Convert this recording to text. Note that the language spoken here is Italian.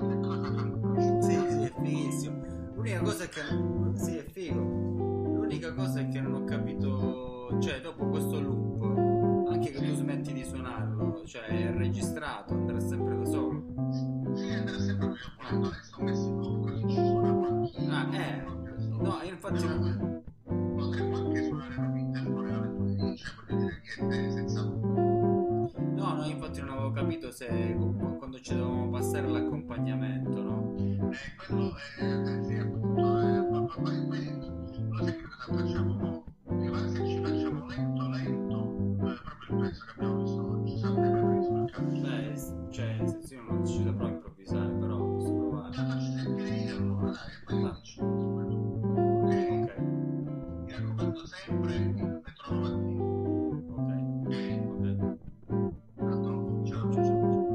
Sì, sì, è fighissimo. L'unica cosa è che... Sì, è figo. L'unica cosa è che non ho capito... Cioè, dopo questo loop, anche che tu smetti di suonarlo, cioè è registrato, andrà sempre da solo. Sì, andrà sempre lui, appunto, adesso ho messo in off così ci suona un Ah, pochino, proprio no, sto, io infatti però non... potremmo anche suonare proprio in tempo reale, come dice, voglio dire, niente senza loop. No, no, infatti non avevo capito se quando ci dovevamo passare l'accompagnamento, no? Quello è, sì, appunto, poi lo sai che cosa facciamo mo? Che va, se ci facciamo lento lento, proprio il pezzo che abbiamo visto oggi, sempre preferisco il calcio. Beh, cioè, nel senso io non ci saprò improvvisare, però posso Te la provare. faccio sentire io allora, dai, e poi mi Va, dici pure tu, ok, ok? Mi raccomando sempre il metronomo attivo, ok, ok? ok. A dopo, ciao. Ciao, ciao, ciao.